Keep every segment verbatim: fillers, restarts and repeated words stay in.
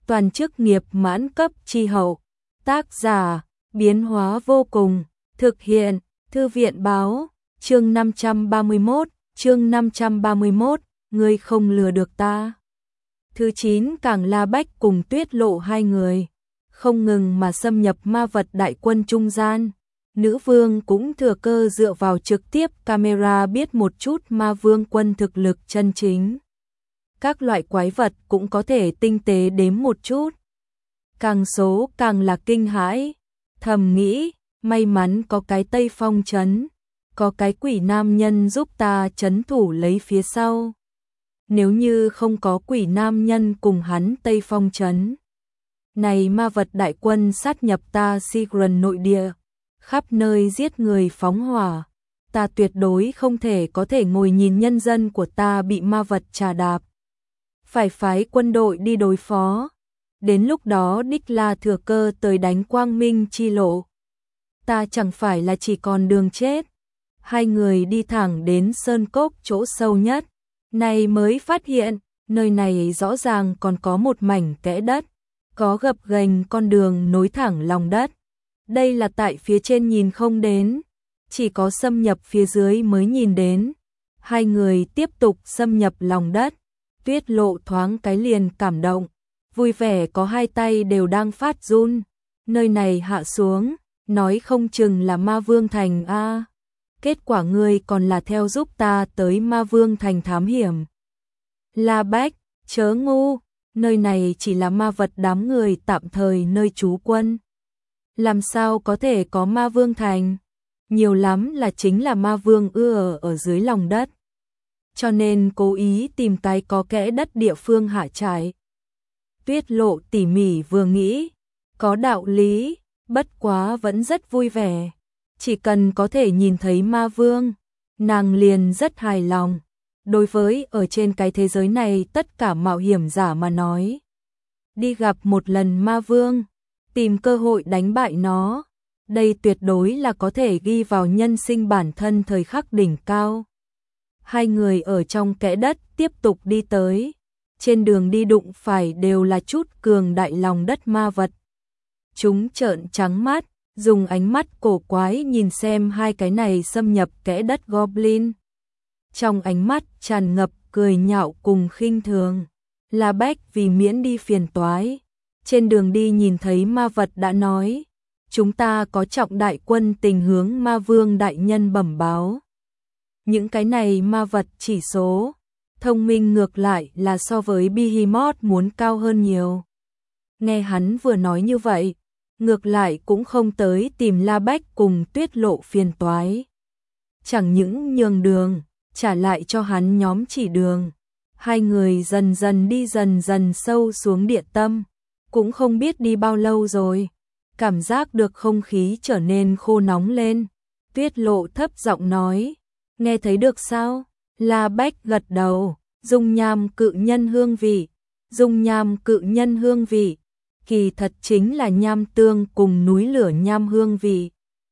toàn chức nghiệp mãn cấp chi hậu. Tác giả, biến hóa vô cùng, thực hiện, thư viện báo, chương năm trăm ba mươi mốt, chương năm trăm ba mươi mốt, ngươi không lừa được ta. Thứ chín Càng La Bách cùng Tuyết Lộ hai người, không ngừng mà xâm nhập ma vật đại quân trung gian. Nữ vương cũng thừa cơ dựa vào trực tiếp camera biết một chút ma vương quân thực lực chân chính. Các loại quái vật cũng có thể tinh tế đếm một chút. Càng số càng là kinh hãi, thầm nghĩ, may mắn có cái Tây Phong trấn, có cái quỷ nam nhân giúp ta trấn thủ lấy phía sau. Nếu như không có quỷ nam nhân cùng hắn Tây Phong trấn, này ma vật đại quân sát nhập ta Sigran nội địa, khắp nơi giết người phóng hỏa, ta tuyệt đối không thể có thể ngồi nhìn nhân dân của ta bị ma vật trà đạp. Phải phái quân đội đi đối phó, đến lúc đó đích là thừa cơ tới đánh quang minh chi lộ. Ta chẳng phải là chỉ còn đường chết. Hai người đi thẳng đến sơn cốc chỗ sâu nhất, này mới phát hiện, nơi này rõ ràng còn có một mảnh kẽ đất, có gập ghềnh con đường nối thẳng lòng đất. Đây là tại phía trên nhìn không đến, chỉ có xâm nhập phía dưới mới nhìn đến. Hai người tiếp tục xâm nhập lòng đất, Tuyết Lộ thoáng cái liền cảm động, vui vẻ có hai tay đều đang phát run. Nơi này hạ xuống, nói không chừng là Ma Vương Thành a. Kết quả ngươi còn là theo giúp ta tới Ma Vương Thành thám hiểm. La Bách, chớ ngu, nơi này chỉ là ma vật đám người tạm thời nơi trú quân. Làm sao có thể có Ma Vương Thành? Nhiều lắm là chính là Ma Vương ưa ở, ở dưới lòng đất. Cho nên cố ý tìm cái có kẽ đất địa phương hạ trại. Tuyết Lộ tỉ mỉ vừa nghĩ, có đạo lý, bất quá vẫn rất vui vẻ. Chỉ cần có thể nhìn thấy ma vương, nàng liền rất hài lòng. Đối với ở trên cái thế giới này tất cả mạo hiểm giả mà nói, đi gặp một lần ma vương, tìm cơ hội đánh bại nó, đây tuyệt đối là có thể ghi vào nhân sinh bản thân thời khắc đỉnh cao. Hai người ở trong kẽ đất tiếp tục đi tới, trên đường đi đụng phải đều là chút cường đại lòng đất ma vật. Chúng trợn trắng mắt, dùng ánh mắt cổ quái nhìn xem hai cái này xâm nhập kẽ đất Goblin. Trong ánh mắt tràn ngập cười nhạo cùng khinh thường. La Bách vì miễn đi phiền toái, trên đường đi nhìn thấy ma vật đã nói, chúng ta có trọng đại quân tình hướng ma vương đại nhân bẩm báo. Những cái này ma vật chỉ số, thông minh ngược lại là so với Behemoth muốn cao hơn nhiều. Nghe hắn vừa nói như vậy, ngược lại cũng không tới tìm La Bách cùng Tuyết Lộ phiền toái. Chẳng những nhường đường, trả lại cho hắn nhóm chỉ đường. Hai người dần dần đi dần dần sâu xuống địa tâm, cũng không biết đi bao lâu rồi. Cảm giác được không khí trở nên khô nóng lên. Tuyết Lộ thấp giọng nói, nghe thấy được sao? La Bách gật đầu, dung nham cự nhân hương vị, dung nham cự nhân hương vị. Kỳ thật chính là nham tương cùng núi lửa nham hương vị.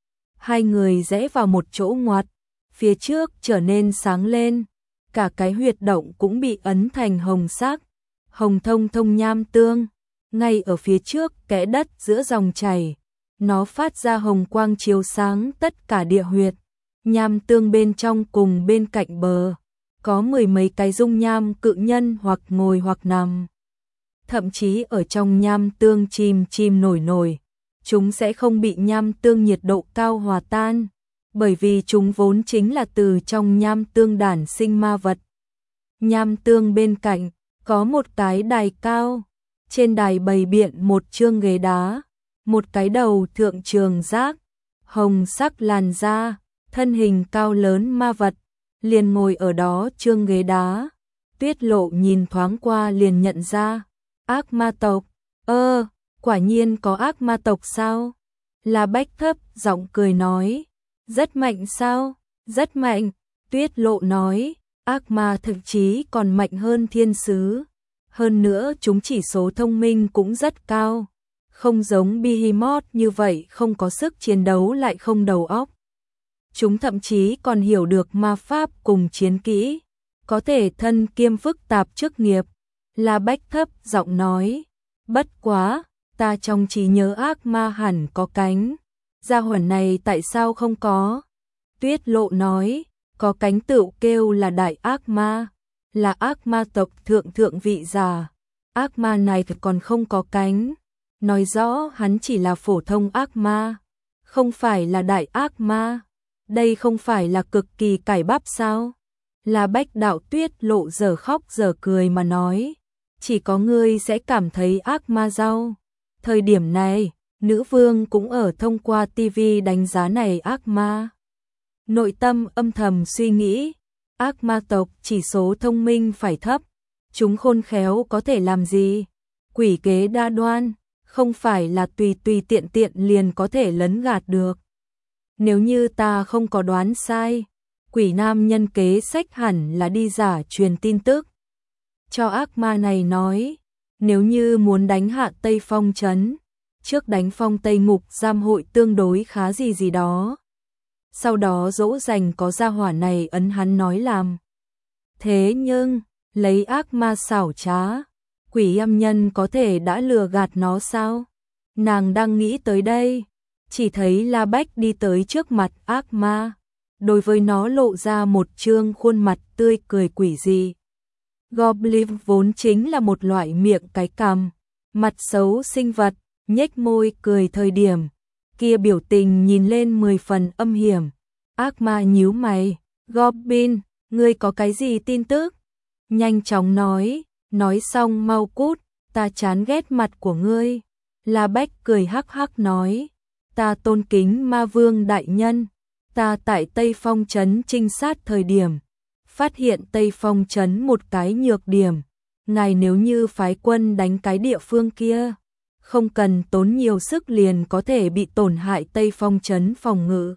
Hai người rẽ vào một chỗ ngoặt, phía trước trở nên sáng lên, cả cái huyệt động cũng bị ấn thành hồng sắc, hồng thông thông nham tương, ngay ở phía trước kẽ đất giữa dòng chảy, nó phát ra hồng quang chiếu sáng tất cả địa huyệt. Nham tương bên trong cùng bên cạnh bờ, có mười mấy cái dung nham cự nhân hoặc ngồi hoặc nằm. Thậm chí ở trong nham tương chìm chìm nổi nổi, chúng sẽ không bị nham tương nhiệt độ cao hòa tan, bởi vì chúng vốn chính là từ trong nham tương đản sinh ma vật. Nham tương bên cạnh, có một cái đài cao, trên đài bày biện một chương ghế đá, một cái đầu thượng trường giác, hồng sắc làn da, thân hình cao lớn ma vật, liền ngồi ở đó chương ghế đá. Tuyết Lộ nhìn thoáng qua liền nhận ra, ác ma tộc, ơ, quả nhiên có ác ma tộc sao? La Bách thấp giọng cười nói, rất mạnh sao? Rất mạnh, Tuyết Lộ nói, ác ma thực chí còn mạnh hơn thiên sứ. Hơn nữa chúng chỉ số thông minh cũng rất cao, không giống Behemoth như vậy không có sức chiến đấu lại không đầu óc. Chúng thậm chí còn hiểu được ma pháp cùng chiến kỹ, có thể thân kiêm phức tạp chức nghiệp. La Bách thấp giọng nói, Bất quá, ta trong trí nhớ ác ma hẳn có cánh. Gia hỏa này tại sao không có? Tuyết Lộ nói, có cánh tựu kêu là đại ác ma, là ác ma tộc thượng thượng vị giả. Ác ma này còn không có cánh, nói rõ hắn chỉ là phổ thông ác ma, không phải là đại ác ma. Đây không phải là cực kỳ cải bắp sao? Là Bách đạo Tuyết Lộ giờ khóc giờ cười mà nói, chỉ có ngươi sẽ cảm thấy ác ma rau. Thời điểm này, nữ vương cũng ở thông qua tivi đánh giá này ác ma. Nội tâm âm thầm suy nghĩ, ác ma tộc chỉ số thông minh phải thấp, chúng khôn khéo có thể làm gì? Quỷ kế đa đoan, không phải là tùy tùy tiện tiện liền có thể lấn gạt được. Nếu như ta không có đoán sai, quỷ nam nhân kế sách hẳn là đi giả truyền tin tức cho ác ma này nói, nếu như muốn đánh hạ Tây Phong trấn, trước đánh phong Tây Ngục giam hội tương đối khá gì gì đó. Sau đó dỗ dành có gia hỏa này ấn hắn nói làm. Thế nhưng, lấy ác ma xảo trá, quỷ âm nhân có thể đã lừa gạt nó sao? Nàng đang nghĩ tới đây, chỉ thấy La Bách đi tới trước mặt ác ma, đối với nó lộ ra một trương khuôn mặt tươi cười quỷ dị. Goblin vốn chính là một loại miệng cái cằm, mặt xấu sinh vật, nhếch môi cười thời điểm, kia biểu tình nhìn lên mười phần âm hiểm. Ác ma nhíu mày, Goblin, ngươi có cái gì tin tức? Nhanh chóng nói, nói xong mau cút, ta chán ghét mặt của ngươi. La Bách cười hắc hắc nói, ta tôn kính ma vương đại nhân, ta tại Tây Phong trấn trinh sát thời điểm, phát hiện Tây Phong trấn một cái nhược điểm, ngài nếu như phái quân đánh cái địa phương kia, không cần tốn nhiều sức liền có thể bị tổn hại Tây Phong trấn phòng ngự.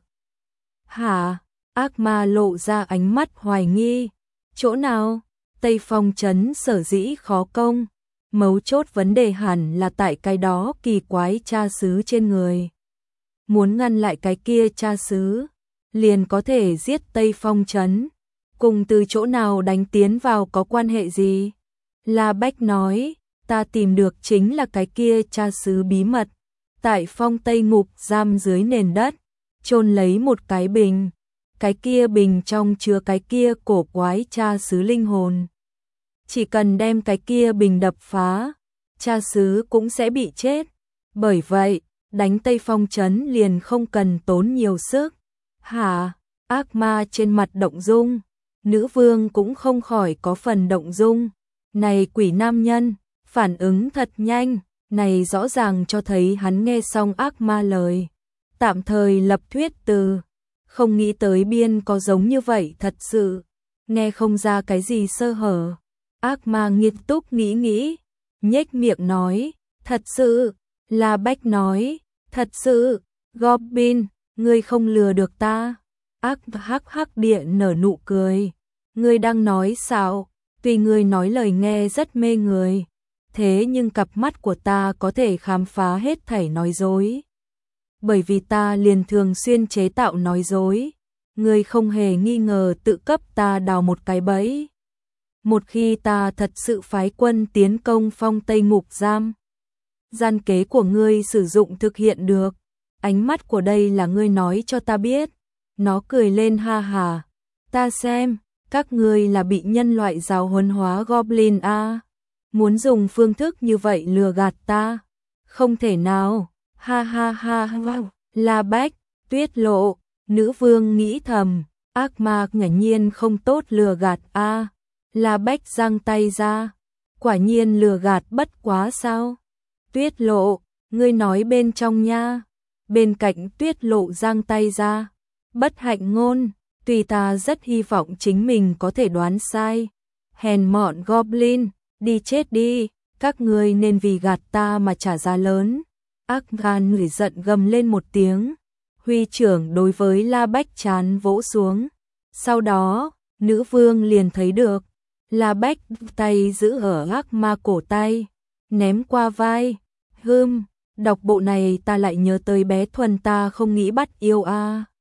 Hả? Ác ma lộ ra ánh mắt hoài nghi. Chỗ nào? Tây Phong trấn sở dĩ khó công, mấu chốt vấn đề hẳn là tại cái đó kỳ quái cha xứ trên người. Muốn ngăn lại cái kia cha xứ, liền có thể giết Tây Phong trấn. Cùng từ chỗ nào đánh tiến vào có quan hệ gì? La Bách nói, ta tìm được chính là cái kia cha xứ bí mật, tại phong Tây Ngục giam dưới nền đất, chôn lấy một cái bình, cái kia bình trong chứa cái kia cổ quái cha xứ linh hồn. Chỉ cần đem cái kia bình đập phá, cha xứ cũng sẽ bị chết. Bởi vậy, đánh Tây Phong trấn liền không cần tốn nhiều sức. Hả? Ác ma trên mặt động dung, nữ vương cũng không khỏi có phần động dung. Này quỷ nam nhân, phản ứng thật nhanh, này rõ ràng cho thấy hắn nghe xong ác ma lời. Tạm thời lập thuyết từ, không nghĩ tới biên có giống như vậy thật sự, nghe không ra cái gì sơ hở. Ác ma nghiêm túc nghĩ nghĩ, nhếch miệng nói, thật sự. La Bách nói, thật sự, Goblin, ngươi không lừa được ta. Ác hắc hắc địa nở nụ cười, ngươi đang nói sao? Tuy ngươi nói lời nghe rất mê người, thế nhưng cặp mắt của ta có thể khám phá hết thảy nói dối. Bởi vì ta liền thường xuyên chế tạo nói dối, ngươi không hề nghi ngờ tự cấp ta đào một cái bẫy. Một khi ta thật sự phái quân tiến công phong Tây Ngục giam, gian kế của ngươi sử dụng thực hiện được, ánh mắt của đây là ngươi nói cho ta biết. Nó cười lên ha hà, ta xem, các ngươi là bị nhân loại giáo huấn hóa Goblin a, muốn dùng phương thức như vậy lừa gạt ta, không thể nào. Ha ha ha ha. La Bách, Tuyết Lộ, nữ vương nghĩ thầm, ác ma ngẫu nhiên không tốt lừa gạt a. La Bách giang tay ra, quả nhiên lừa gạt bất quá sao? Tuyết Lộ, ngươi nói bên trong nha. Bên cạnh Tuyết Lộ giang tay ra, bất hạnh ngôn, tuy ta rất hy vọng chính mình có thể đoán sai. Hèn mọn Goblin, đi chết đi, các ngươi nên vì gạt ta mà trả giá lớn. Ác gan người giận gầm lên một tiếng, huy trưởng đối với La Bách chán vỗ xuống. Sau đó, nữ vương liền thấy được, La Bách tay giữ ở ác ma cổ tay, ném qua vai. Hừm, đọc bộ này ta lại nhớ tới bé Thuần ta không nghĩ bắt yêu a.